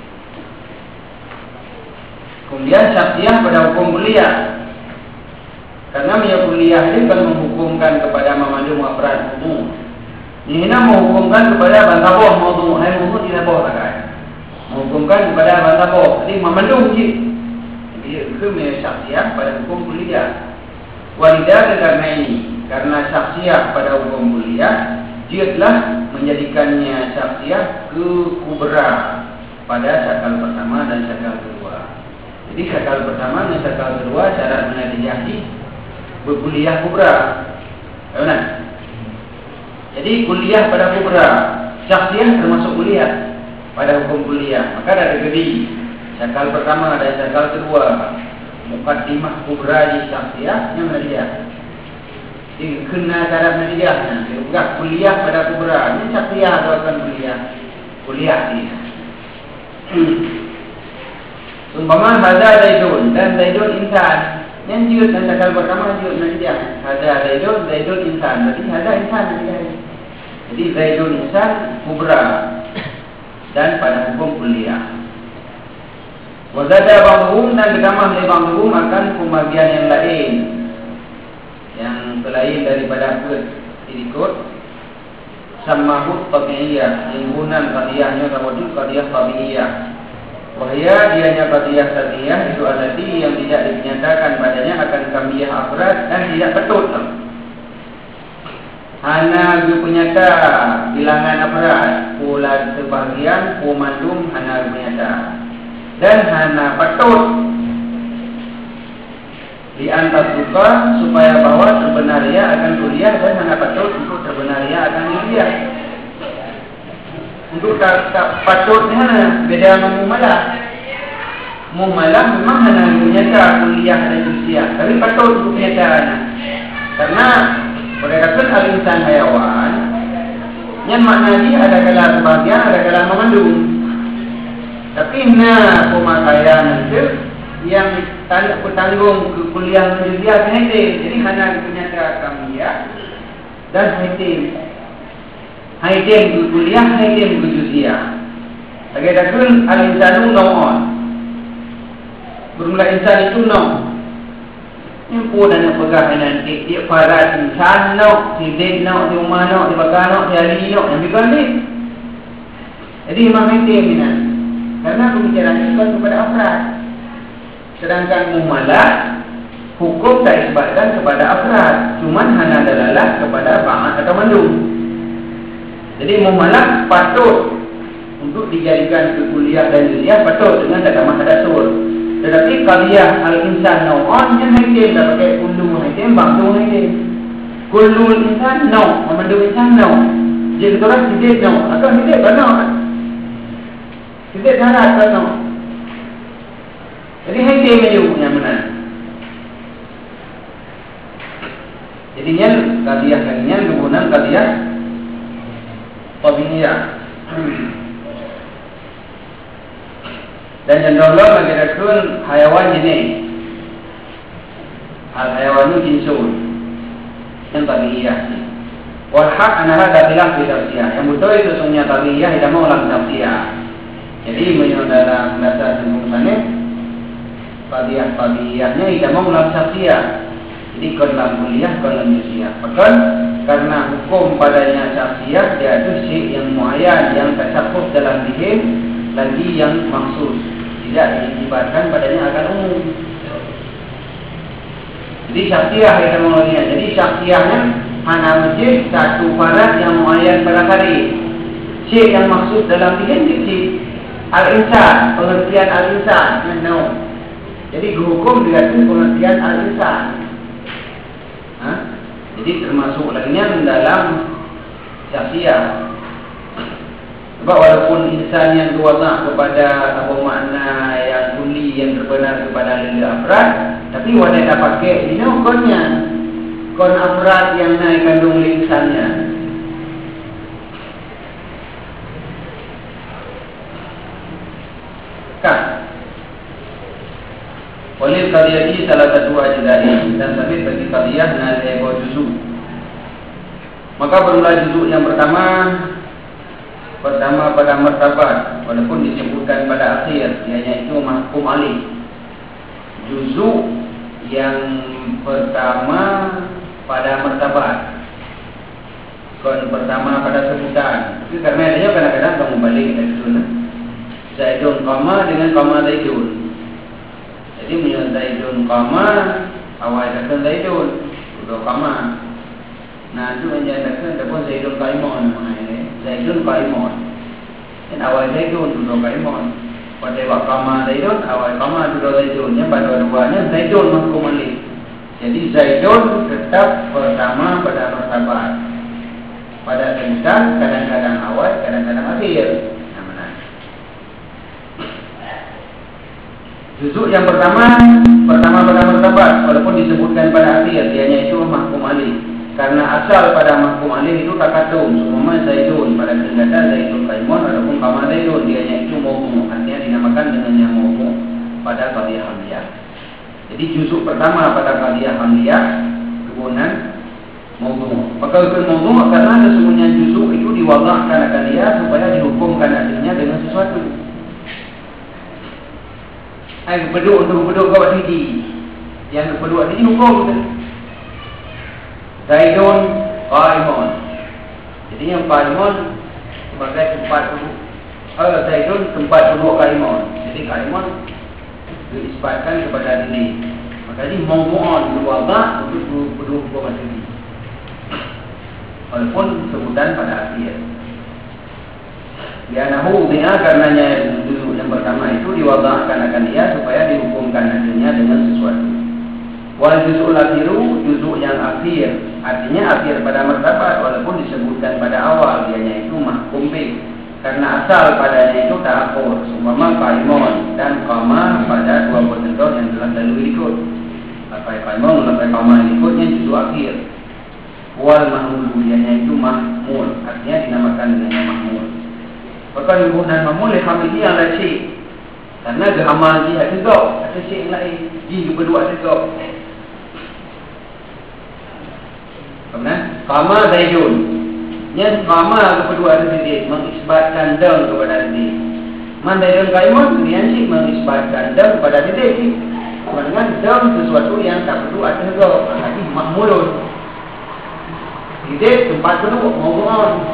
Kemudian syaksiyah pada hukum kuliah. Karena punya kuliah ini kan menghukumkan kepada memandung afrad umum. Ini menghukumkan kepada bantaboh maudhu, hai maudhu tidak boleh kan. Menghukumkan kepada bantaboh, jadi memandung je. Jadi hukum syakhsiyah pada hukum kuliah. Walidah karena ini, karena syakhsiyah pada hukum kuliah, dia telah menjadikannya syakhsiyah ke kubra pada syakal pertama dan syakal kedua. Jadi syakal pertama dan syakal kedua syarat menjadi berkuliah kubra. Benar? Jadi kuliah pada kubra, syakhsiyah termasuk kuliah pada hukum kuliah. Maka ada gedi syakal pertama dan syakal kedua. Muqaddimah kubra di syakhsiyah yang menjadi. Jadi kena syarat menjadi. Bukan kuliah pada kubra. Ini syakhsiyah atau bukan kuliah ini. Umpama hadza Zaidun dan Zaidun insan. Yang jiut dan syakal pertama jiut menjadi. Hadza Zaidun insan. Jadi hadza insan menjadi. Jadi Zaidun insan kubra dan pada hukum kuliah. Wazada ba'dhum dan ditambah oleh ba'dhum akan pembagian yang lain, yang selain daripada ikut samahut tabi'iyah, himpunan qadiyahnya terwujud qadiyah tabi'iyah. Wahya dianya qadiyah tabi'iyah itu alati yang tidak dinyatakan padanya akan kamiyah afrad dan tidak betul. Hana berpunyata bilangan afrad, pula sebahagian pemandum hana berpunyata. Dan hana patut diantar suka supaya bahwa terbenaria akan kuliah dan hana patut untuk terbenaria akan kuliah. Untuk tak patut hana beda dengan mumalah. Mumalah memang hana menyata kuliah dan usia, tapi patut untuk menyata hana. Karena berdasarkan al-insan hayawan, yang maknanya ada kala sebahagian, ada kala memandung. Tapi pemakaian itu yang bertanggung ke kuliah menjadi haitim. Jadi hanya ternyata kamiyah dan haitim. Haitim ke kuliah, haitim ke juziyah. Bagaikan al-insanu naw'on. Bermula insan itu naw'. Yang pun ada pegang nanti dia farat insan naw', sidik naw', di rumah naw', di bakar naw', di ahli naw', yang begitu ni. Jadi memang haitim ni. Karena pembicaraan itu kan kepada afrad. Sedangkan mumalah hukum tak isbatkan kepada afrad, cuman hanya dalalah kepada ba'ad atau mandum. Jadi mumalah patut untuk dijadikan ke kuliah dan juziyah, patut dengan tadamah tadassur. Tetapi qadiyah al-insan naw'an yang haitim dah pakai kullu haitim, bangsu haitim. Kullu insan naw', mandum insan naw'. Jadi orang sidik naw', atau sidik benar. Tidak syarat kan. Jadi haitim menyuruh yang benar. Jadinya qadiyah kalinya kegunaan qadiyah tabi'iyah. Dan cenderung bagi rasul hayawan jenis. Al-hayawanu jinsun yang tabi'iyah. Wal haq anha dabilah fi tafsiyah. Yang betul itu sesungguhnya tabi'iyah tidak mau ulang tafsiyah. Jadi menurut dalam dasar sembungannya qadiyah-qadiyahnya tidak mau ulang tafsiyah. Jadi dalam kuliah, dalam juziyah. Bahkan karena hukum padanya tafsiyah dia itu syai' yang muayyan, yang tersakut dalam dihim, lagi yang maksus, tidak diibaratkan padanya akan umum. Jadi syakhsiyah kita mengenai. Jadi syakhsiyahnya hanya masjid satu farat yang muayyan pada hari. Syai' yang maksud dalam dihim itu al-insan, pengertian al-insan, no. Jadi hukum dikatakan pengertian al-insan. Jadi termasuk lainnya dalam syakhsiyah. Sebab walaupun insan yang berwazah kepada apa makna yang kuli yang terbenar kepada lil afrad, tapi wadah dah pakai ini konnya. Kon afrad yang naik kandung insannya. Kan oleh qadiyah salah satu ajda'i dan sabit bagi qadiyah nazai wa juzuk. Maka bermula juzuk yang pertama pada martabat, walaupun disebutkan pada akhir ianya itu mahkum alih. Juzuk yang pertama pada martabat, kon pertama pada sebutan. Tapi karena adanya kadang-kadang kamu balik kita dulu. Zaidun qama dengan qama Zaidun. Jadi menurut Zaidun qama, awal kata Zaidun, dua qama. Nah itu menjadikan dapat Zaidun qaimun namanya. Zaidun qaimun. Dan awal Zaidun dua qaimun. Pada waktu qama Zaidun, awal qama dua Zaidun. Yang pada dua-duanya Zaidun mahkum alih. Jadi Zaidun tetap pertama pada martabat. Pada sebutan kadang-kadang awal, kadang-kadang akhir. Juzuk yang pertama pada martabat, walaupun disebutkan pada akhir, dianya itu mahkum alih. Karena asal pada mahkum alih itu takatum, semua Zaidun pada kata Zaidun qaimun ataupun qama Zaidun, dianya itu mawmu, artinya dinamakan dengan yang mawmu pada qadiyah hamliyah. Jadi juzuk pertama pada qadiyah hamliyah kemudian mawmu. Maka hukum mawmu karena sesungguhnya juzuk itu diwadahkan akan dia supaya dihukumkan akhirnya dengan sesuatu. Ai beduk kau sini. Yang kedua ini hukum. Zaidun qaimun. Jadi yang qaimun sebagai tempat duduk. Zaidun tempat duduk qaimun. Jadi qaimun diisbatkan kepada diri. Maka ini mawdu'un berwabah untuk duduk kau sini. Walaupun sebutan pada akhir. Yanahu biha karenanya juzuk yang pertama itu diwadahkan akan dia supaya dihukumkan hasilnya dengan sesuatu. Wal juzul akhiru, juzuk yang akhir, artinya akhir pada martabat walaupun disebutkan pada awal, dianya itu mahkum bih. Karena asal padanya itu ta'akhur, seumpama qaimun dan qama pada dua pertentor yang telah lalu ikut. Sampai qaimun sampai qama ikutnya juzuk akhir. Wal mahmul, dianya itu mahmul, artinya dinamakan dengan mahmul. Bahkan hubungan mamul hamil yang lain. Karena kehamal dia juga ada syekh lain. Dia berdua juga. Kemudian qama Zaidun. Yang qama kedua itu mengisbatkan dal kepada diri. Man Zaidun qaimun kemudian syekh mengisbatkan dal kepada diri. Kemudian dal sesuatu yang tak perlu ada juga. Jadi mahmulun. Jadi tempat kedua mawdu'un.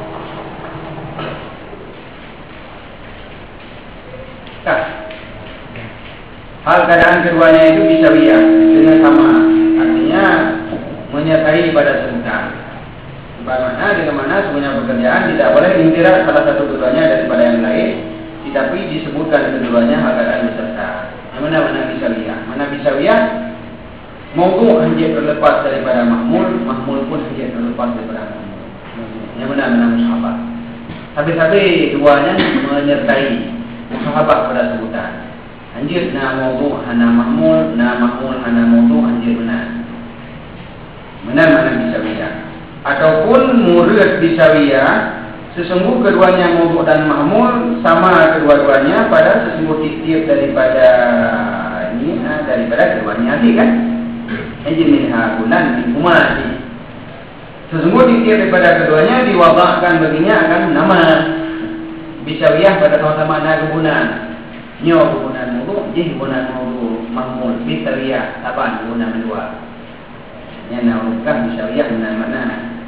Hal keadaan keduanya itu bisawiyah dengan sama, artinya menyertai pada sebutan. Bagaimana dengan mana sebenarnya pekerjaan tidak boleh intirak salah satu keduanya daripada yang lain, tetapi disebutkan keduanya hal keadaan beserta. Yang mana bisawiyah? Mana bisawiyah? Mawdu' hanya terlepas daripada mahmul, mahmul pun hanya terlepas daripada mahmul. Yang mana musyahabah. Habis-habis keduanya menyertai musyahabah pada sebutan. Anjir na mawdu' hana mahmul, na mahmul hana mawdu' anjir benar. Benar mana bisawiyah. Ataupun murid bisawiyah, sesungguh keduanya mawdu' dan mahmul sama kedua-duanya pada sesungguh tiap daripada ini daripada keduanya tadi kan. Anjir minha bulan bikumati. Sesungguh tiap daripada keduanya diwadahkan baginya akan nama bisawiyah pada sama-sama ada kebunan. Nyo kebunan mawdu', jih kebunan mawdu' mahmul, bisawiyah, taban kebunan dua. Yang namanya bisawiyah mana-mana.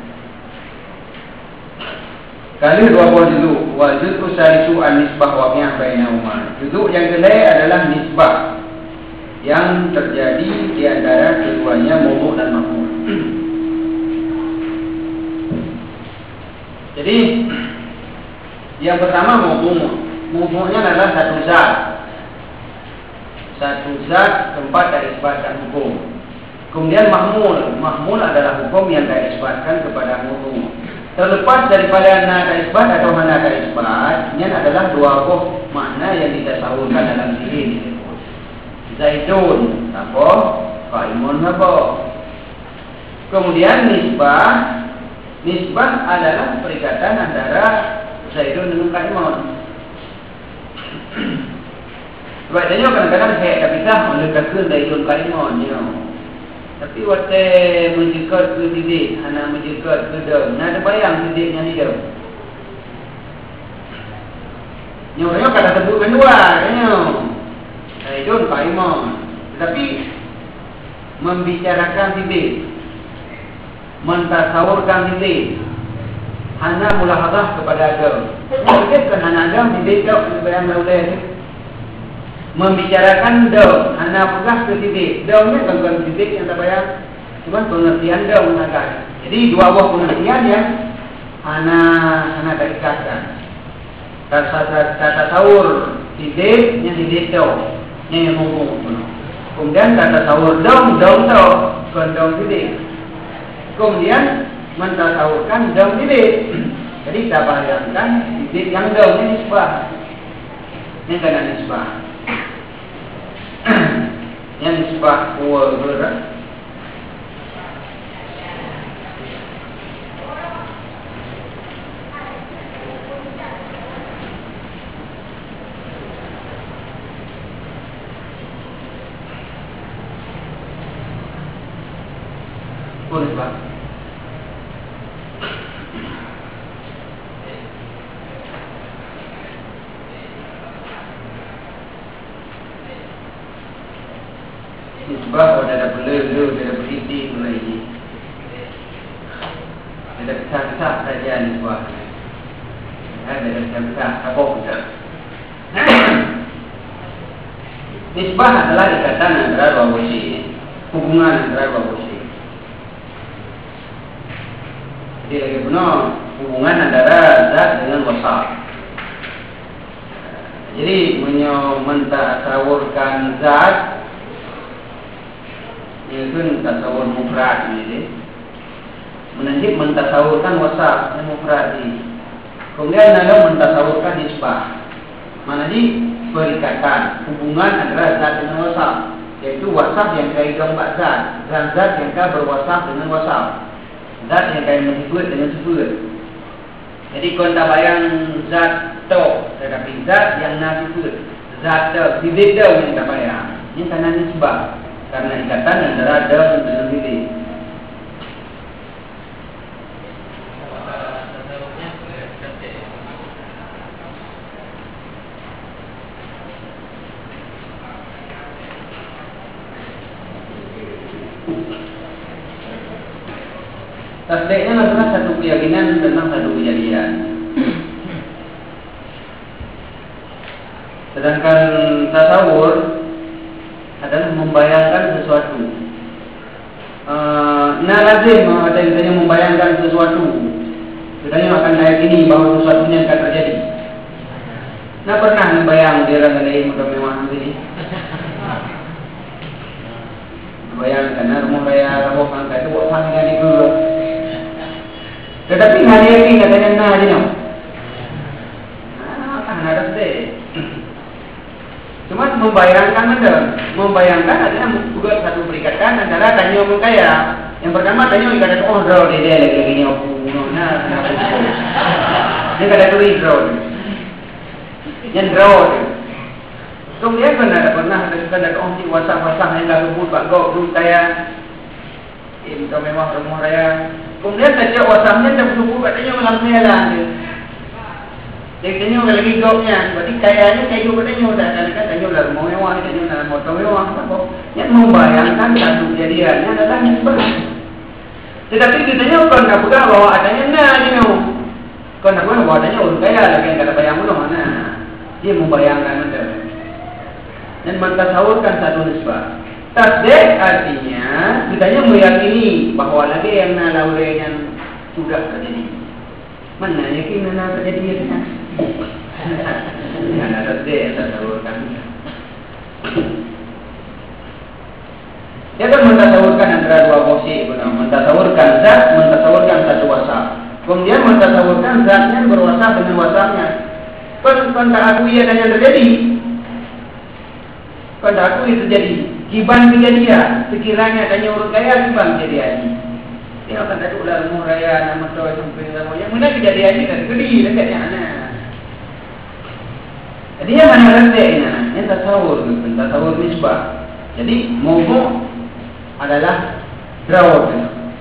Kali dua buah juzuk, wal juz'u salisu an-nisbah waqi'ah bainahuma. Juzuk yang kedua adalah nisbah yang terjadi di antara keduanya mawdu' dan mahmul. Jadi yang pertama mawdu'. Mawdu'nya adalah satu zat tempat dari isbatkan hukum. Kemudian mahmul adalah hukum yang diisbatkan kepada mawdu'. Terlepas daripada nada isbat atau nada isbat, ini adalah dua buah makna yang ditasawurkan dalam diri disebut. Zaidun apa? Qaimun apa? Kemudian nisbah adalah perikatan antara Zaidun dengan qaimun. Sebabnya kadang-kadang saya tak bisa melekatkan Zaidun qaimun, tapi waktu menjekat ke didik, anak menjekat ke dia, ada bayang didiknya dia. Nyornya kata sebutkan dua, Zaidun qaimun. Tetapi membicarakan bibir, mentasawurkan bibir, hana mulahadzah kepada agama. Mungkin kan hana agama bibir kau bayang laulai. Membicarakan daun, hana pegang ke bibir. Daunnya bukan bibir yang tak bayang, cuma pengertian daun agak. Jadi dua buah pengertian yang hana terikatkan. Tasawur bibir yang bibir daun, yang ngomong. Kemudian tasawur daun daun kondom bibir. Kemudian mentasawurkan daun bibir. Jadi kita bayangkan bibir yang daunnya nisbah. Ini kena nisbah. Yang nisbah kuwa berat. Boleh Pak. Sebab kalau ada belu, ada berhenti mulai ini. Ada kisah-kisah saja ni sebab. Ada kisah-kisah apa pun. Nisbah adalah ikatan antara dua posisi, hubungan antara dua posisi. Jadi lagi benar hubungan antara zat dengan wasaf. Jadi mentasawurkan zat itu tasawur mufrad ini. Menajib mentasawurkan wasaf yang mufrad ini. Kemudian dalam mentasawurkan nisbah. Menajib perikatan hubungan antara zat dengan wasaf, yaitu wasaf yang kait gambar zat dan zat yang kait berwasaf dengan wasaf. Zat yang kait menyebut dengan sebut. Jadi kau tak bayang zat tu, tetapi zat yang nak sebut. Zat tu, bibir tu yang tak bayang. Ini kerana nisbah. Karena ikatan antara daun dengan bibir. Tasdiknya adalah satu keyakinan tentang satu kejadian. Sedangkan tasawur adalah membayangkan sesuatu. Lazim ada yang membayangkan sesuatu. Sebenarnya akan meyakini bahawa sesuatunya akan terjadi. Pernah membayang dia orang lain motor mewah ini. Bayangkan rumah raya Rabok angkat itu buat panggilan itu. Tetapi hari ini katanya nah aja no. Kan ada deh. Cuma membayangkan ada, membayangkan adalah juga satu perikatan antara tanyo dengan kaya. Yang pertama tanyo ikan itu draw dia lagi nyopu, nah. Dia kata tu draw. Yang draw. Kemudian pernah ada orang di WhatsApp yang dah sebut Pak Gok dulu kaya. Ini kau memang rumah raya. Kemudian saja WhatsAppnya tak sebut katanya malam merah dia. Dia tanya lagi goknya, berarti kayaknya kayu katanya dah tanya lah rumah mewah, tanya lah motor mewah, apa? Yang membayangkan satu kejadiannya adalah nisbah. Tetapi ditanya kau nak pegang bahawa adanya nah je no. Kau nak pegang bahawa adanya orang kaya lagi yang kata bayang mana mana. Dia membayangkan ada. Dan mentasawurkan satu nisbah. Tasdik artinya ditanya meyakini bahawa lagi yang na laure yang sudah terjadi. Mana yakin na terjadinya? Yang ada tasdik tasawurkan. Dia akan mentasawurkan antara dua posisi, mentasawurkan zat, mentasawurkan satu wasaf. Kemudian mentasawurkan zatnya berwasaf dengan wasafnya. Kon tak akui adanya terjadi. Kon tak akui terjadi. Kiban kejadian, sekiranya adanya orang kaya, kiban kejadian. Dia akan ada ular muraya nama tu sampai nama yang mana kejadian ini terjadi dekatnya anak. Jadi yang mana rasanya? Yang tasawur nisbah. Jadi mawdu' adalah drawat.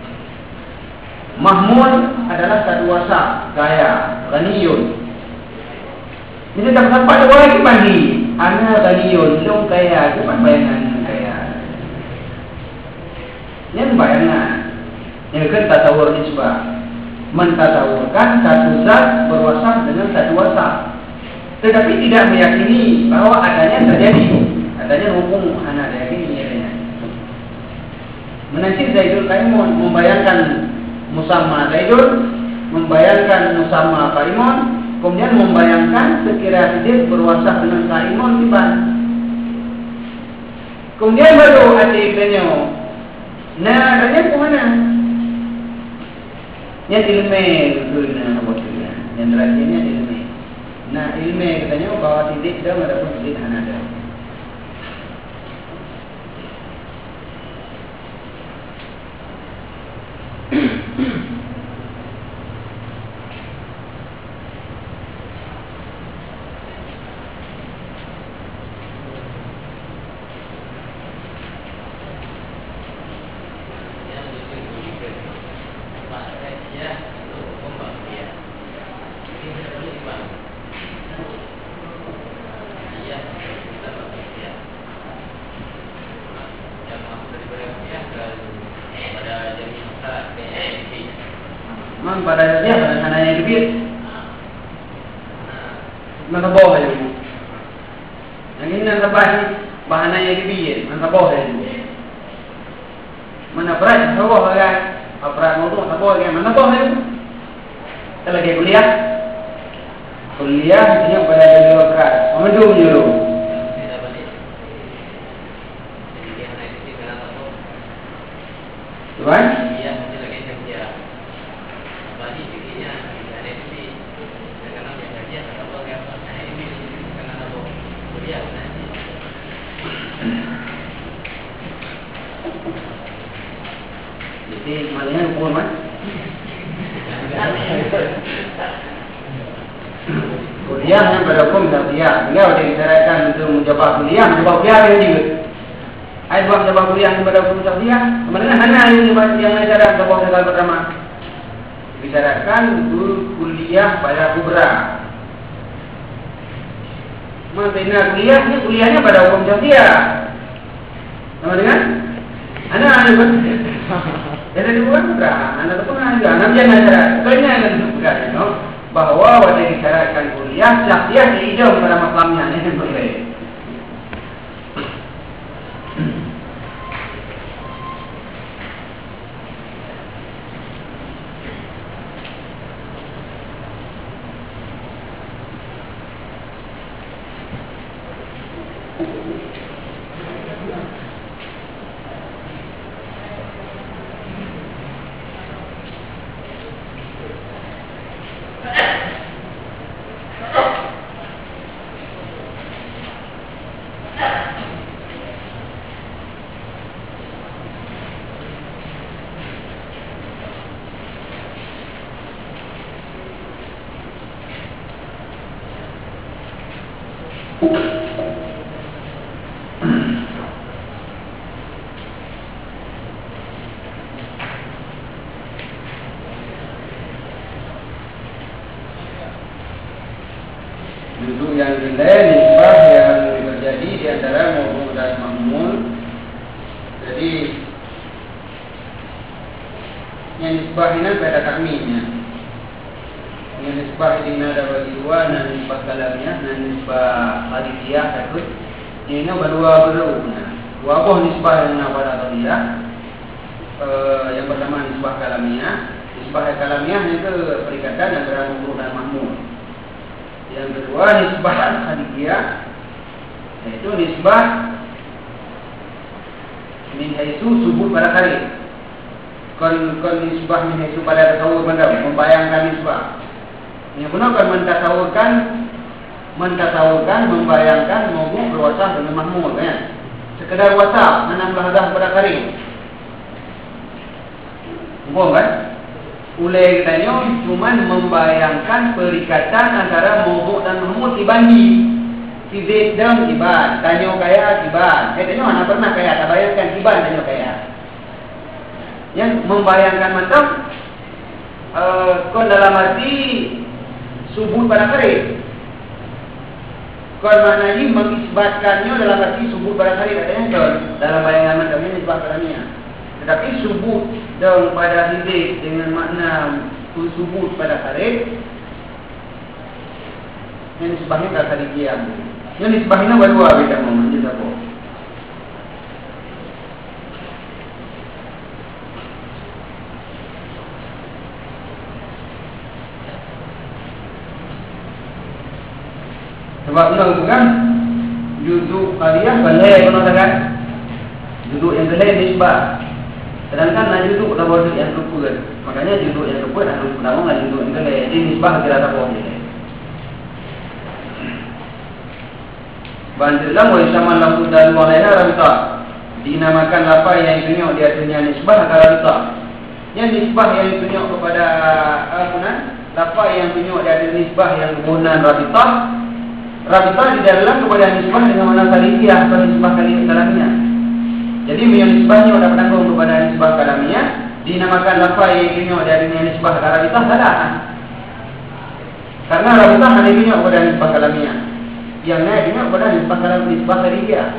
Mahmud adalah satu wasaf, kaya, ghaniyun. Ini tak sampai dua lagi bagi. Ana ghaniyun, long kaya, bukan bayangan kaya. Ini bayangan. Yang kan tasawur nisbah. Mentasawurkan satu zat berwasaf dengan satu wasaf. Tetapi tidak meyakini bahwa adanya terjadi. Adanya hukum hana yakini adanya. Menasib Zaidul Qaimun membayangkan musamma Zaidul, membayangkan musamma Qaimun, kemudian membayangkan sekira Zaid berwasaf dengan Qaimun tiban. Kemudian baru ada ikannya. Nah, adanya ke mana? Yang ilmu guna maksudnya. Yang terakhirnya ilmu. Nah, ilmu katanya bahwa titik dah ataupun titik hanada. Pada dia bahannya debit. Mana bawah itu? Yang ini nanti bahannya debit, mana bawah itu? Mana berat? Bawah kan? Berat mau tu, bawah kan? Mana bawah itu? Kita lagi kuliah. Kuliah dia pada dulu keras. Memendung dulu. Tuan? Jadi malahnya hukum kan? Kuliah yang berhukum syariah. Beliau disyaratkan untuk menjawab kuliah yang juga. Ayat buat menjawab kuliah yang berhukum syariah. Kemudian hanya yang ajaran menjawab segala pertama. Disyaratkan untuk kuliah pada kubra. Mana kuliahnya pada hukum syariah. Sama dengan? Anak ada jadi bukan kubra. Anak pun ada. Anak jangan syarat. Soalnya ada kubra. Bahwa wajah disyaratkan kuliah syariah diidam pada makamnya. Ini boleh. Duduk yang nilai nisbah yang terjadi di antara mawdu' dan mahmul. Jadi yang nisbah ini pada takmimnya. Yang nisbah ini ada bagi dua, dan nisbah kalamnya, dan nisbah hadithiyah takut. Ini berdua berlaku. Dua buah nisbah yang pada hadithiyah. Yang pertama nisbah kalamnya. Nisbah kalamnya itu perikatan antara mawdu' dan mahmul. Yang kedua nisbah hadithiyah, yaitu nisbah min haitsu subut pada kari. Kon nisbah min haitsu pada tasawur membayangkan nisbah. Yang benar kan mentasawurkan membayangkan mawdu' berwasaf dengan mahmul kan. Sekedar wasaf menambah dah pada kari. Boleh kan? Ulai katanya cuma membayangkan perikatan antara mawdu' dan mahmul dibanding si Zaid dan Iban. Tanya kaya Iban. Katanya mana pernah kaya? Tak bayangkan Iban tanya kaya. Yang membayangkan macam kon dalam arti subut pada kari. Kon maknanya mengisbatkannya dalam arti subut pada kari katanya kon dalam bayangan macam ini nisbah katanya. Tetapi subut daun pada hidik dengan makna subut pada harif, yang nisbahnya ke kharikiyah. Yang nisbahnya berdua beda mohon je siapa. Sebab ni bukan juzuk kalian belai kena kan? Juzuk yang belai nisbah. Sedangkan nak juzuk dah wajib yang luput. Makanya juzuk yang luput dah luput nama dengan juzuk yang belai. Jadi nisbah kira tak boleh. Bantulah wa isaman lahu dalu alaiha rabita. Dinamakan lafaz yang tunjuk di atasnya nisbah atau rabita. Yang nisbah yang tunjuk kepada lafaz yang tunjuk di atas nisbah yang kemudian rabita. Rabita di dalam kepada nisbah dengan makna kharikiyah atau nisbah kalamiah. Jadi yang nisbahnya sudah bertanggung kepada nisbah kalamiah, dinamakan lafaz yang tunjuk di atasnya nisbah atau rabita salah. Karena rabita hanya tunjuk kepada nisbah kalamiah. Yang lain tunjuk kepada nisbah kharikiyah.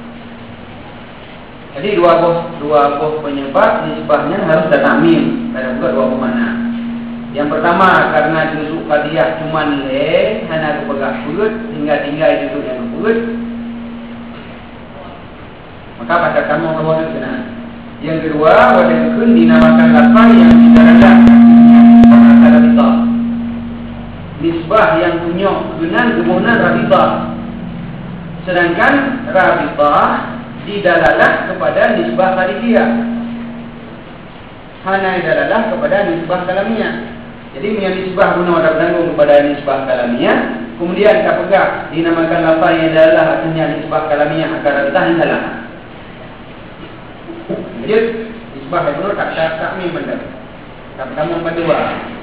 Jadi dua buah penyebab nisbahnya harus tertamim. Ada juga dua buah makna. Yang pertama karena juzuk qadiyah cuma nilai hanya kepegang perut hingga tinggal juzuk yang perut, maka pada kamu berwujud benar. Yang kedua wadakun dinamakan lafaz yang didarakan bahasa rabita. Nisbah yang tunjuk dengan kemudian rabita. Sedangkan rabita didalalah kepada nisbah kharikiyah. Hanya didalalah kepada nisbah kalamiah. Jadi yang nisbah guna ada bertanggung kepada nisbah kalamiah, kemudian kita pegang dinamakan lafaz yang adalah artinya nisbah kalamiah akan rabita hindalah. Jadi nisbah itu tak takmim benar. Tak bertanggung berdua.